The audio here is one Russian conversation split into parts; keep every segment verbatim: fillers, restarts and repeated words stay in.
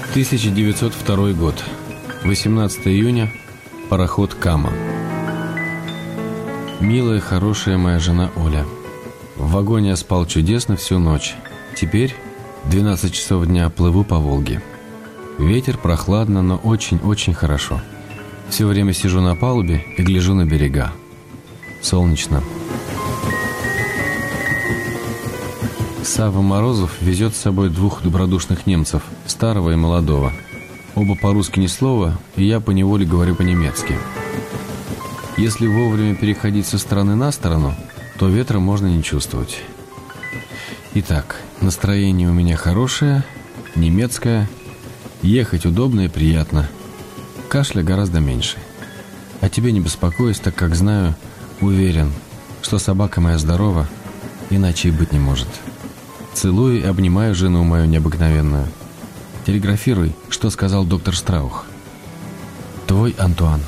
тысяча девятьсот второй год. восемнадцатого июня. Пароход «Кама». Милая, хорошая моя жена Оля. В вагоне я спал чудесно всю ночь. Теперь, двенадцать часов дня, плыву по Волге. Ветер прохладно, но очень-очень хорошо. Все время сижу на палубе и гляжу на берега. Солнечно. Савва Морозов везет с собой двух добродушных немцев, старого и молодого. Оба по-русски ни слова, и я поневоле говорю по-немецки. Если вовремя переходить со стороны на сторону, то ветра можно не чувствовать. Итак, настроение у меня хорошее, немецкое, ехать удобно и приятно. Кашля гораздо меньше. О тебе не беспокоюсь, так как знаю, уверен, что собака моя здорова, иначе и быть не может. Целую и обнимаю жену мою необыкновенную. Телеграфируй, что сказал доктор Страух. Твой Антуан.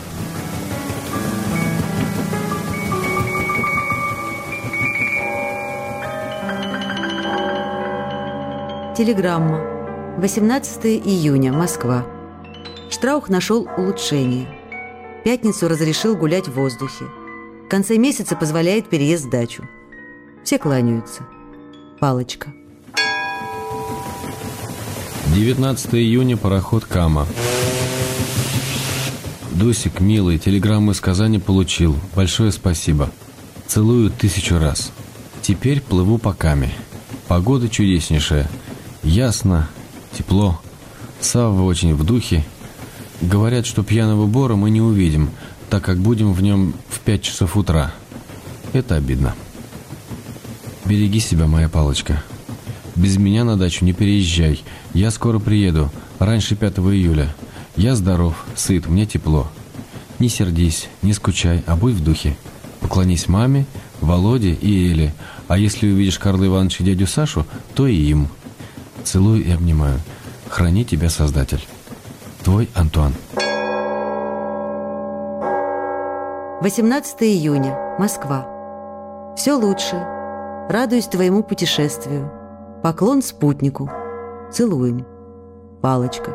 Телеграмма. восемнадцатого июня. Москва. Штраух нашел улучшение. В пятницу разрешил гулять в воздухе. В конце месяца позволяет переезд в дачу. Все кланяются. Палочка. девятнадцатого июня. Пароход «Кама». Дусик, милый, телеграмму из Казани получил. Большое спасибо. Целую тысячу раз. Теперь плыву по Каме. Погода чудеснейшая. Ясно, тепло. Савва очень в духе. Говорят, что пьяного Бора мы не увидим, так как будем в нем в пять часов утра. Это обидно. Береги себя, моя Палочка. Без меня на дачу не переезжай. Я скоро приеду, раньше пятого июля. Я здоров, сыт, мне тепло. Не сердись, не скучай, а будь в духе. Поклонись маме, Володе и Эле. А если увидишь Карла Ивановича и дядю Сашу, то и им. Целую и обнимаю. Храни тебя Создатель. Твой Антуан. восемнадцатого июня. Москва. Все лучше. Радуюсь твоему путешествию. Поклон спутнику. Целуем. Палочка.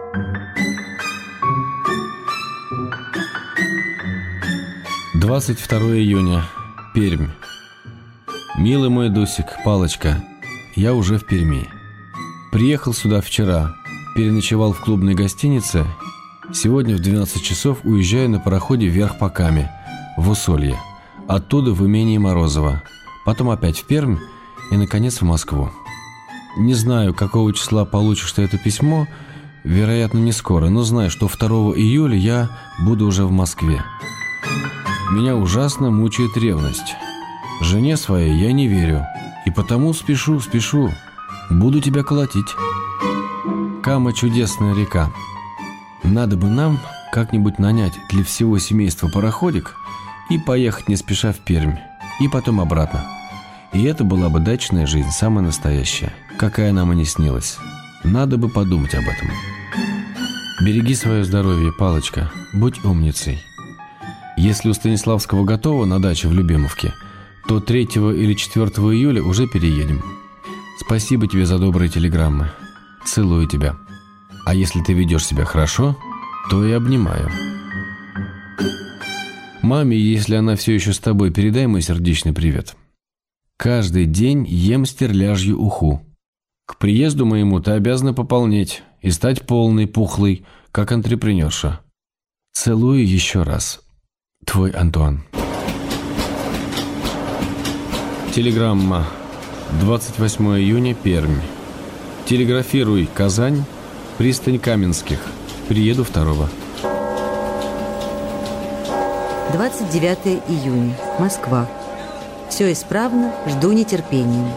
двадцать второго июня. Пермь. Милый мой Дусик, Палочка, я уже в Перми. Приехал сюда вчера, переночевал в клубной гостинице. Сегодня в двенадцать часов уезжаю на пароходе вверх по Каме, в Усолье. Оттуда в имение Морозова. Потом опять в Пермь и, наконец, в Москву. Не знаю, какого числа получишь ты это письмо, вероятно, не скоро, но знаю, что второго июля я буду уже в Москве. Меня ужасно мучает ревность. Жене своей я не верю, и потому спешу, спешу. Буду тебя колотить. Кама — чудесная река. Надо бы нам как-нибудь нанять для всего семейства пароходик и поехать не спеша в Пермь, и потом обратно. И это была бы дачная жизнь, самая настоящая, какая нам и не снилась. Надо бы подумать об этом. Береги свое здоровье, Палочка, будь умницей. Если у Станиславского готово на даче в Любимовке, то третьего или четвёртого июля уже переедем. Спасибо тебе за добрые телеграммы. Целую тебя. А если ты ведешь себя хорошо, то и обнимаю. Маме, если она все еще с тобой, передай мой сердечный привет. Каждый день ем стерляжью уху. К приезду моему ты обязана пополнеть и стать полной, пухлой, как антрепренерша. Целую еще раз. Твой Антуан. Телеграмма. двадцать восьмого июня. Пермь. Телеграфируй, Казань, пристань Каменских. Приеду второго. двадцать девятого июня. Москва. Все исправно, жду нетерпением.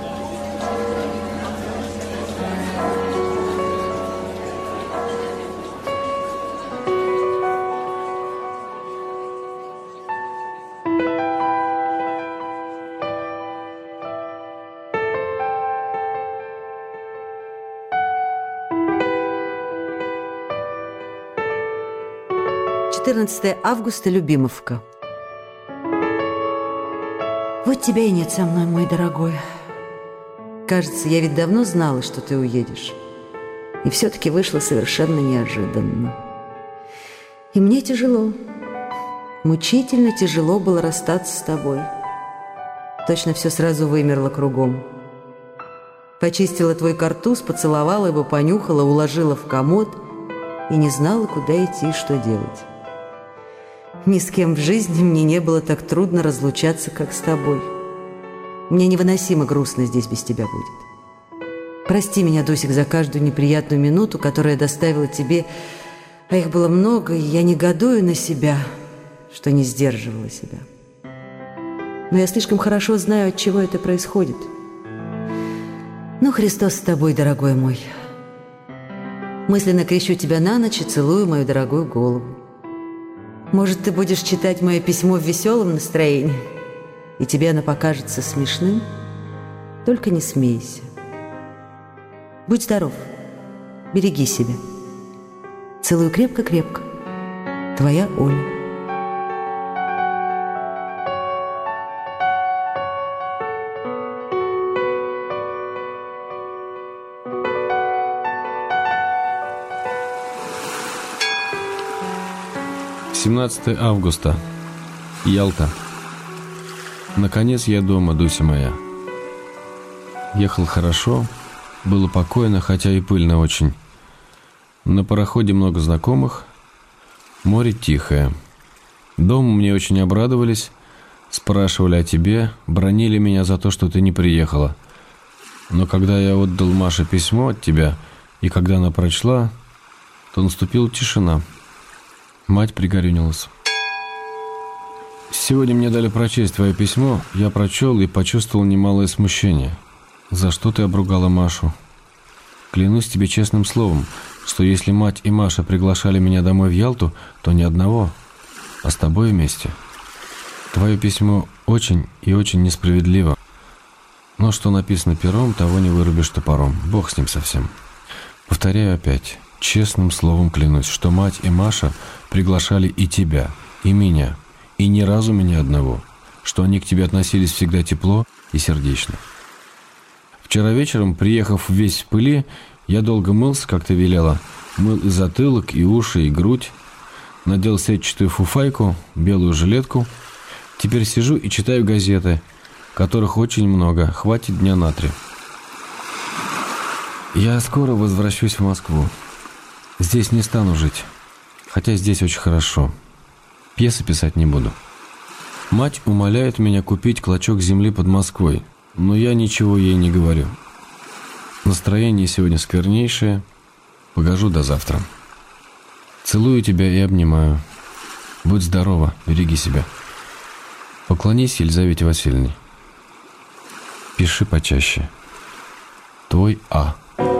четырнадцатого августа. Любимовка. Вот тебя и нет со мной, мой дорогой. Кажется, я ведь давно знала, что ты уедешь. И все-таки вышло совершенно неожиданно. И мне тяжело, мучительно тяжело было расстаться с тобой. Точно все сразу вымерло кругом. Почистила твой картуз, поцеловала его, понюхала, уложила в комод и не знала, куда идти и что делать. Ни с кем в жизни мне не было так трудно разлучаться, как с тобой. Мне невыносимо грустно здесь без тебя будет. Прости меня, Дусик, за каждую неприятную минуту, которую я доставила тебе, а их было много, и я негодую на себя, что не сдерживала себя. Но я слишком хорошо знаю, от чего это происходит. Ну, Христос с тобой, дорогой мой. Мысленно крещу тебя на ночь и целую мою дорогую голову. Может, ты будешь читать мое письмо в веселом настроении, и тебе оно покажется смешным? Только не смейся. Будь здоров, береги себя. Целую крепко-крепко. Твоя Оля. семнадцатое августа. Ялта. Наконец я дома, Дуся моя. Ехал хорошо, было покойно, хотя и пыльно очень. На пароходе много знакомых, море тихое. Дома мне очень обрадовались, спрашивали о тебе, бранили меня за то, что ты не приехала. Но когда я отдал Маше письмо от тебя, и когда она прочла, то наступила тишина. Мать пригорюнилась. Сегодня мне дали прочесть твое письмо, я прочел и почувствовал немалое смущение. За что ты обругала Машу? Клянусь тебе честным словом, что если мать и Маша приглашали меня домой в Ялту, то ни одного, а с тобой вместе. Твое письмо очень и очень несправедливо. Но что написано пером, того не вырубишь топором. Бог с ним совсем. Повторяю опять, честным словом клянусь, что мать и Маша приглашали и тебя, и меня, и ни разу меня одного, что они к тебе относились всегда тепло и сердечно. Вчера вечером, приехав весь в пыли, я долго мылся, как ты велела, мыл и затылок, и уши, и грудь, надел сетчатую фуфайку, белую жилетку. Теперь сижу и читаю газеты, которых очень много, хватит дня на три. Я скоро возвращусь в Москву. Здесь не стану жить, хотя здесь очень хорошо. Пьесы писать не буду. Мать умоляет меня купить клочок земли под Москвой, но я ничего ей не говорю. Настроение сегодня сквернейшее. Погожу до завтра. Целую тебя и обнимаю. Будь здорова, береги себя. Поклонись Елизавете Васильевне. Пиши почаще. Твой А.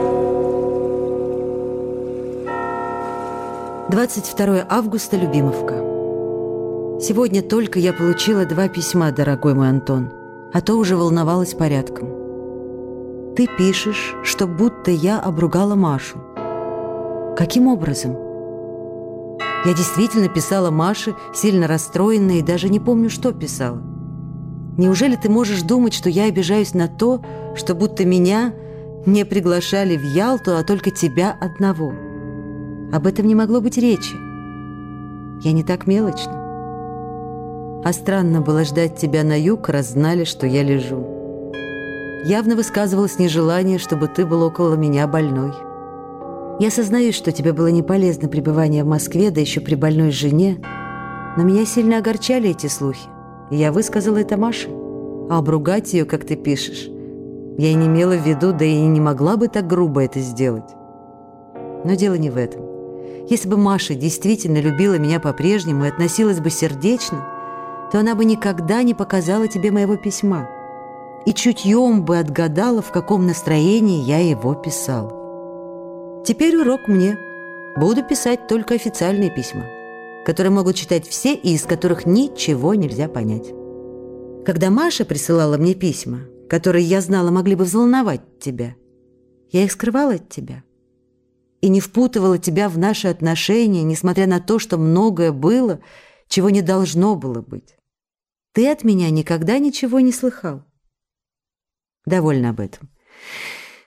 двадцать второе августа, Любимовка. Сегодня только я получила два письма, дорогой мой Антон, а то уже волновалась порядком. Ты пишешь, что будто я обругала Машу. Каким образом? Я действительно писала Маше, сильно расстроенная, и даже не помню, что писала. Неужели ты можешь думать, что я обижаюсь на то, что будто меня не приглашали в Ялту, а только тебя одного? Об этом не могло быть речи. Я не так мелочна. А странно было ждать тебя на юг, раз знали, что я лежу. Явно высказывалось нежелание, чтобы ты был около меня больной. Я сознаюсь, что тебе было не полезно пребывание в Москве, да еще при больной жене, но меня сильно огорчали эти слухи, и я высказала это Маше. А обругать ее, как ты пишешь, я и не имела в виду, да и не могла бы так грубо это сделать. Но дело не в этом. Если бы Маша действительно любила меня по-прежнему и относилась бы сердечно, то она бы никогда не показала тебе моего письма и чутьем бы отгадала, в каком настроении я его писал. Теперь урок мне. Буду писать только официальные письма, которые могут читать все и из которых ничего нельзя понять. Когда Маша присылала мне письма, которые, я знала, могли бы взволновать тебя, я их скрывала от тебя и не впутывала тебя в наши отношения, несмотря на то, что многое было, чего не должно было быть. Ты от меня никогда ничего не слыхал. Довольно об этом.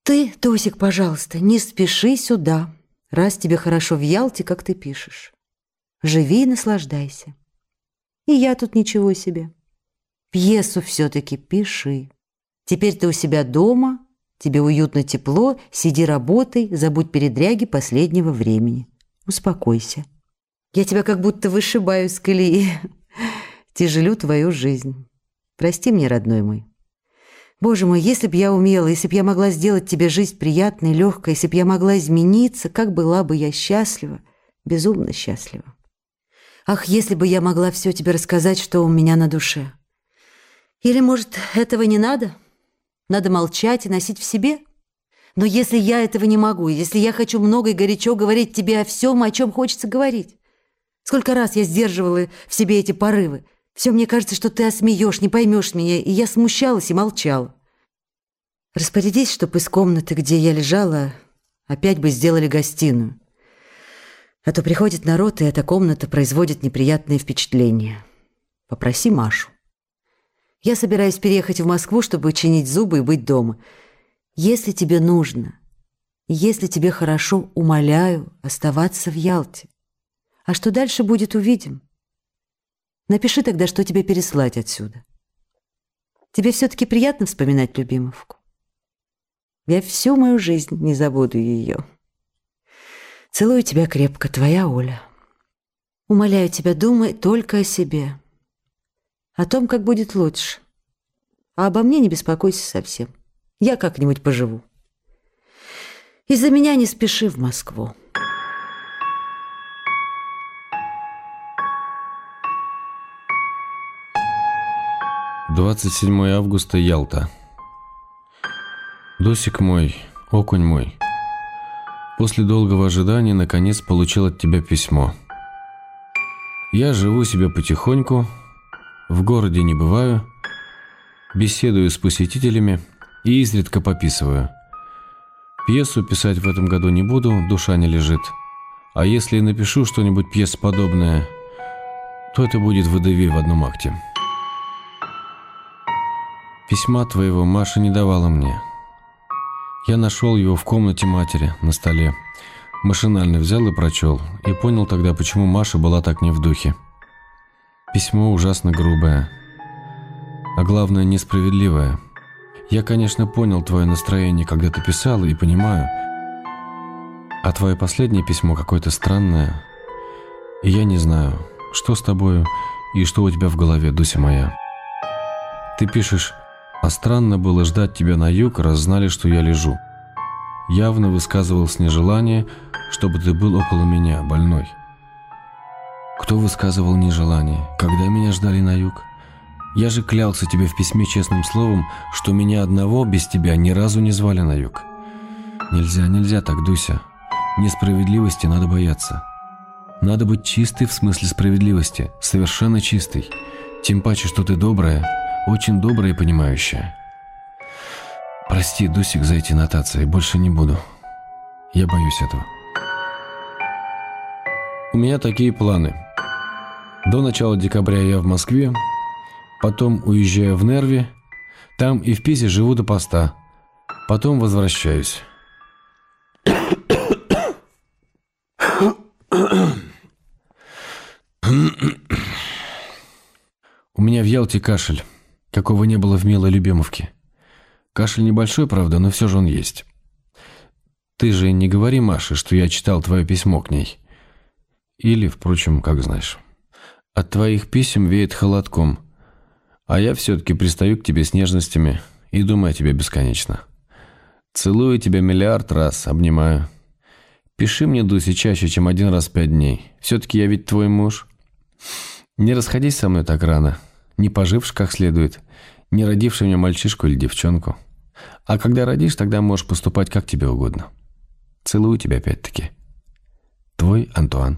Ты, Тосик, пожалуйста, не спеши сюда, раз тебе хорошо в Ялте, как ты пишешь. Живи и наслаждайся. И я тут ничего себе. Пьесу все-таки пиши. Теперь ты у себя дома, тебе уютно, тепло, сиди, работай, забудь передряги последнего времени. Успокойся. Я тебя как будто вышибаю из колеи, тяжелю твою жизнь. Прости мне, родной мой. Боже мой, если б я умела, если б я могла сделать тебе жизнь приятной, легкой, если б я могла измениться, как была бы я счастлива, безумно счастлива. Ах, если бы я могла все тебе рассказать, что у меня на душе. Или, может, этого не надо? Надо молчать и носить в себе? Но если я этого не могу, если я хочу много и горячо говорить тебе о всем, о чем хочется говорить, сколько раз я сдерживала в себе эти порывы, все мне кажется, что ты осмеешь, не поймешь меня, и я смущалась и молчала. Распорядись, чтоб из комнаты, где я лежала, опять бы сделали гостиную. А то приходит народ, и эта комната производит неприятные впечатления. Попроси Машу. Я собираюсь переехать в Москву, чтобы чинить зубы и быть дома. Если тебе нужно, если тебе хорошо, умоляю оставаться в Ялте. А что дальше будет, увидим. Напиши тогда, что тебе переслать отсюда. Тебе все-таки приятно вспоминать Любимовку? Я всю мою жизнь не забуду ее. Целую тебя крепко, твоя Оля. Умоляю тебя, думай только о себе. О том, как будет лучше. А обо мне не беспокойся совсем. Я как-нибудь поживу. Из-за меня не спеши в Москву. двадцать седьмое августа, Ялта. Досик мой, окунь мой, после долгого ожидания наконец получил от тебя письмо. Я живу себе потихоньку, в городе не бываю, беседую с посетителями и изредка пописываю. Пьесу писать в этом году не буду, душа не лежит. А если и напишу что-нибудь пьесоподобное, то это будет водевиль в одном акте. Письма твоего Маша не давала мне. Я нашел его в комнате матери, на столе. Машинально взял и прочел, и понял тогда, почему Маша была так не в духе. Письмо ужасно грубое, а главное, несправедливое. Я, конечно, понял твое настроение, когда ты писала, и понимаю. А твое последнее письмо какое-то странное. И я не знаю, что с тобою и что у тебя в голове, Дуся моя. Ты пишешь: «А странно было ждать тебя на юг, раз знали, что я лежу». Явно высказывалось нежелание, чтобы ты был около меня, больной. Кто высказывал нежелание? Когда меня ждали на юг? Я же клялся тебе в письме честным словом, что меня одного без тебя ни разу не звали на юг. Нельзя, нельзя так, Дуся. Несправедливости надо бояться. Надо быть чистой в смысле справедливости, совершенно чистой. Тем паче, что ты добрая, очень добрая и понимающая. Прости, Дусик, за эти нотации, больше не буду. Я боюсь этого. У меня такие планы. До начала декабря я в Москве, потом уезжаю в Нерви, там и в Пизе живу до поста, потом возвращаюсь. У меня в Ялте кашель, какого не было в милой Любимовке. Кашель небольшой, правда, но все же он есть. Ты же не говори Маше, что я читал твое письмо к ней. Или, впрочем, как знаешь. От твоих писем веет холодком, а я все-таки пристаю к тебе с нежностями и думаю о тебе бесконечно. Целую тебя миллиард раз, обнимаю. Пиши мне, Дуся, чаще, чем один раз в пять дней. Все-таки я ведь твой муж. Не расходись со мной так рано, не поживши как следует, не родивши мне мальчишку или девчонку. А когда родишь, тогда можешь поступать как тебе угодно. Целую тебя опять-таки. Твой Антуан.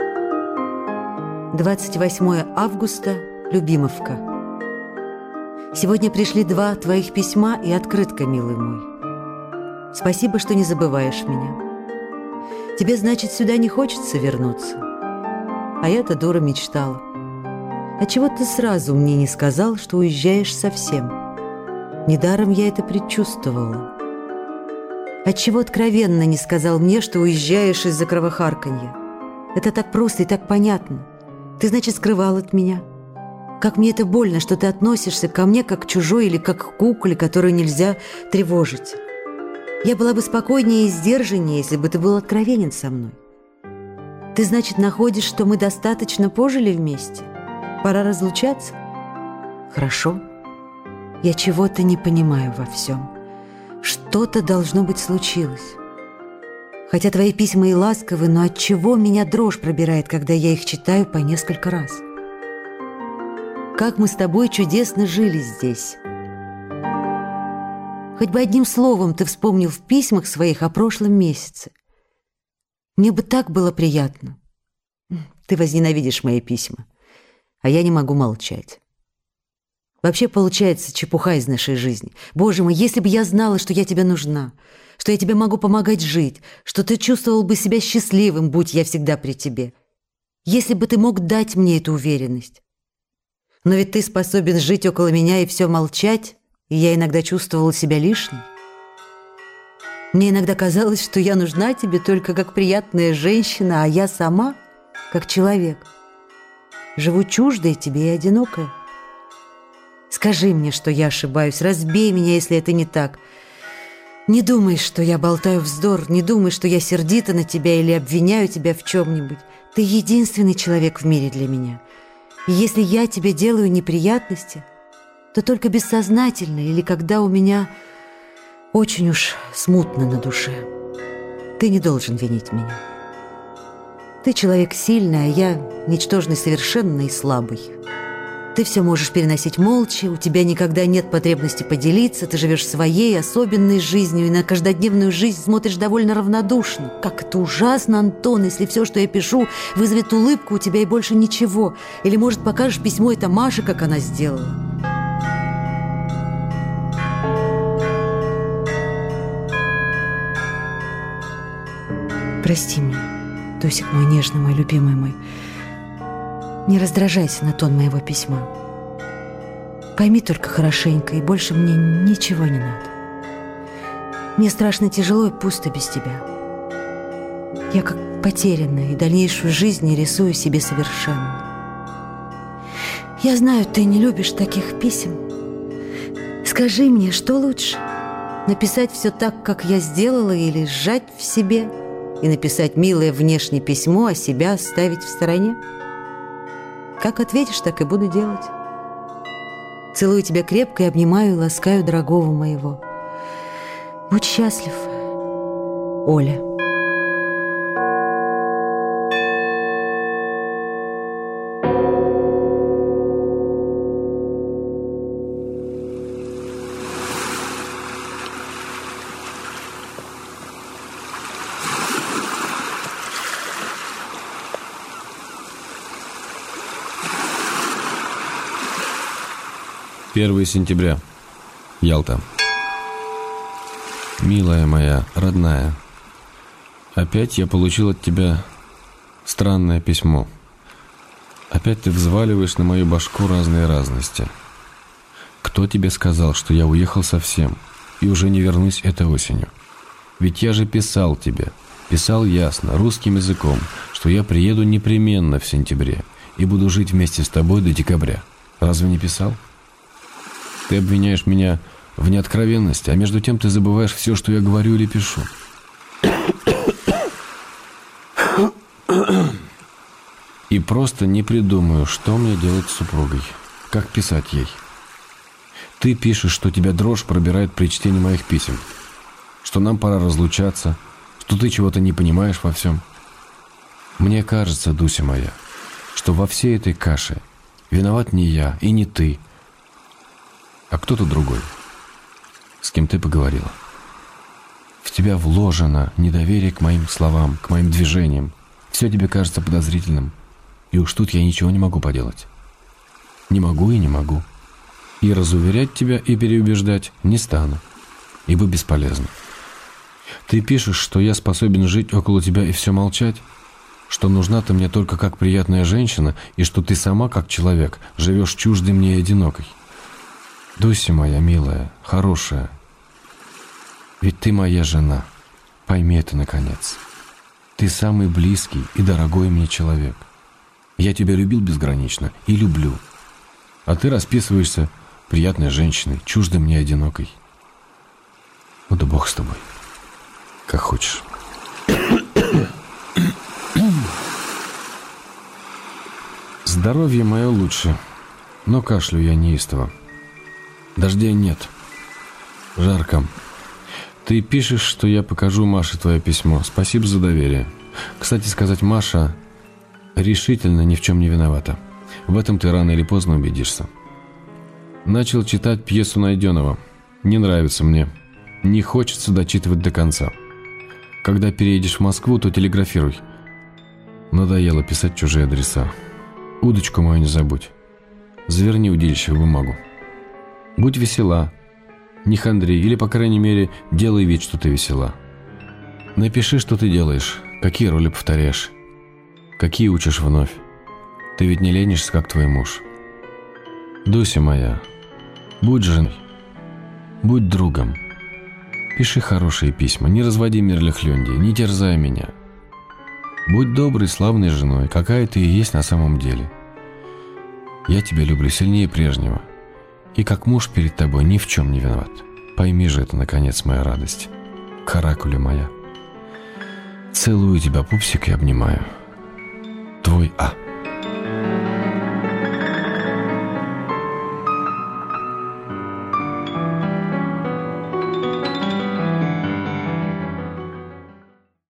двадцать восьмое августа, Любимовка. Сегодня пришли два твоих письма и открытка, милый мой. Спасибо, что не забываешь меня. Тебе, значит, сюда не хочется вернуться? А я-то, дура, мечтала. Отчего ты сразу мне не сказал, что уезжаешь совсем? Недаром я это предчувствовала. Отчего откровенно не сказал мне, что уезжаешь из-за кровохарканья? Это так просто и так понятно. Ты, значит, скрывал от меня. Как мне это больно, что ты относишься ко мне как к чужой или как к кукле, которую нельзя тревожить. Я была бы спокойнее и сдержаннее, если бы ты был откровенен со мной. Ты, значит, находишь, что мы достаточно пожили вместе? Пора разлучаться? Хорошо. Я чего-то не понимаю во всем. Что-то, должно быть, случилось. Хотя твои письма и ласковы, но отчего меня дрожь пробирает, когда я их читаю по несколько раз? Как мы с тобой чудесно жили здесь. Хоть бы одним словом ты вспомнил в письмах своих о прошлом месяце. Мне бы так было приятно. Ты возненавидишь мои письма, а я не могу молчать. Вообще получается чепуха из нашей жизни. Боже мой, если бы я знала, что я тебе нужна, что я тебе могу помогать жить, что ты чувствовал бы себя счастливым, будь я всегда при тебе. Если бы ты мог дать мне эту уверенность. Но ведь ты способен жить около меня и все молчать, и я иногда чувствовала себя лишней. Мне иногда казалось, что я нужна тебе только как приятная женщина, а я сама как человек. Живу чуждая тебе и одинокая. Скажи мне, что я ошибаюсь, разбей меня, если это не так. Не думай, что я болтаю вздор, не думай, что я сердита на тебя или обвиняю тебя в чем-нибудь. Ты единственный человек в мире для меня. И если я тебе делаю неприятности, то только бессознательно или когда у меня очень уж смутно на душе. Ты не должен винить меня. Ты человек сильный, а я ничтожный, совершенный и слабый. Ты все можешь переносить молча, у тебя никогда нет потребности поделиться, ты живешь своей особенной жизнью и на каждодневную жизнь смотришь довольно равнодушно. Как это ужасно, Антон, если все, что я пишу, вызовет улыбку у тебя и больше ничего. Или, может, покажешь письмо это Маше, как она сделала. Прости меня, Дусик мой нежный, мой любимый мой. Не раздражайся на тон моего письма. Пойми только хорошенько, и больше мне ничего не надо. Мне страшно тяжело и пусто без тебя. Я как потерянная, и дальнейшую жизнь не рисую себе совершенно. Я знаю, ты не любишь таких писем. Скажи мне, что лучше? Написать все так, как я сделала, или сжать в себе и написать милое внешнее письмо, а себя оставить в стороне? Как ответишь, так и буду делать. Целую тебя крепко и обнимаю и ласкаю дорогого моего. Будь счастлив, Оля. первое сентября. Ялта. Милая моя, родная, опять я получил от тебя странное письмо. Опять ты взваливаешь на мою башку разные разности. Кто тебе сказал, что я уехал совсем и уже не вернусь этой осенью? Ведь я же писал тебе, писал ясно, русским языком, что я приеду непременно в сентябре и буду жить вместе с тобой до декабря. Разве не писал? Ты обвиняешь меня в неоткровенности, а между тем ты забываешь все, что я говорю или пишу. И просто не придумаю, что мне делать с супругой, как писать ей. Ты пишешь, что тебя дрожь пробирает при чтении моих писем, что нам пора разлучаться, что ты чего-то не понимаешь во всем. Мне кажется, Дуся моя, что во всей этой каше виноват не я и не ты, а кто-то другой, с кем ты поговорила. В тебя вложено недоверие к моим словам, к моим движениям. Все тебе кажется подозрительным. И уж тут я ничего не могу поделать. Не могу и не могу. И разуверять тебя и переубеждать не стану, ибо бесполезно. Ты пишешь, что я способен жить около тебя и все молчать, что нужна ты мне только как приятная женщина, и что ты сама, как человек, живешь чуждой мне и одинокой. Дуся моя милая, хорошая, ведь ты моя жена, пойми это наконец. Ты самый близкий и дорогой мне человек. Я тебя любил безгранично и люблю, а ты расписываешься приятной женщиной, чуждой мне одинокой. Ну да бог с тобой, как хочешь. Здоровье мое лучше, но кашлю я неистово. Дождей нет. Жарко. Ты пишешь, что я покажу Маше твое письмо. Спасибо за доверие. Кстати сказать, Маша решительно ни в чем не виновата. В этом ты рано или поздно убедишься. Начал читать пьесу Найденова. Не нравится мне. Не хочется дочитывать до конца. Когда переедешь в Москву, то телеграфируй. Надоело писать чужие адреса. Удочку мою не забудь. Заверни удильщик в бумагу. Будь весела. Не хандри, или, по крайней мере, делай вид, что ты весела. Напиши, что ты делаешь, какие роли повторяешь, какие учишь вновь. Ты ведь не ленишься, как твой муж. Дуся моя, будь женой, будь другом. Пиши хорошие письма, не разводи мирлихлёндии, не терзай меня. Будь доброй, славной женой, какая ты и есть на самом деле. Я тебя люблю сильнее прежнего. И как муж перед тобой ни в чем не виноват. Пойми же это, наконец, моя радость. Каракуля моя. Целую тебя, пупсик, и обнимаю. Твой А.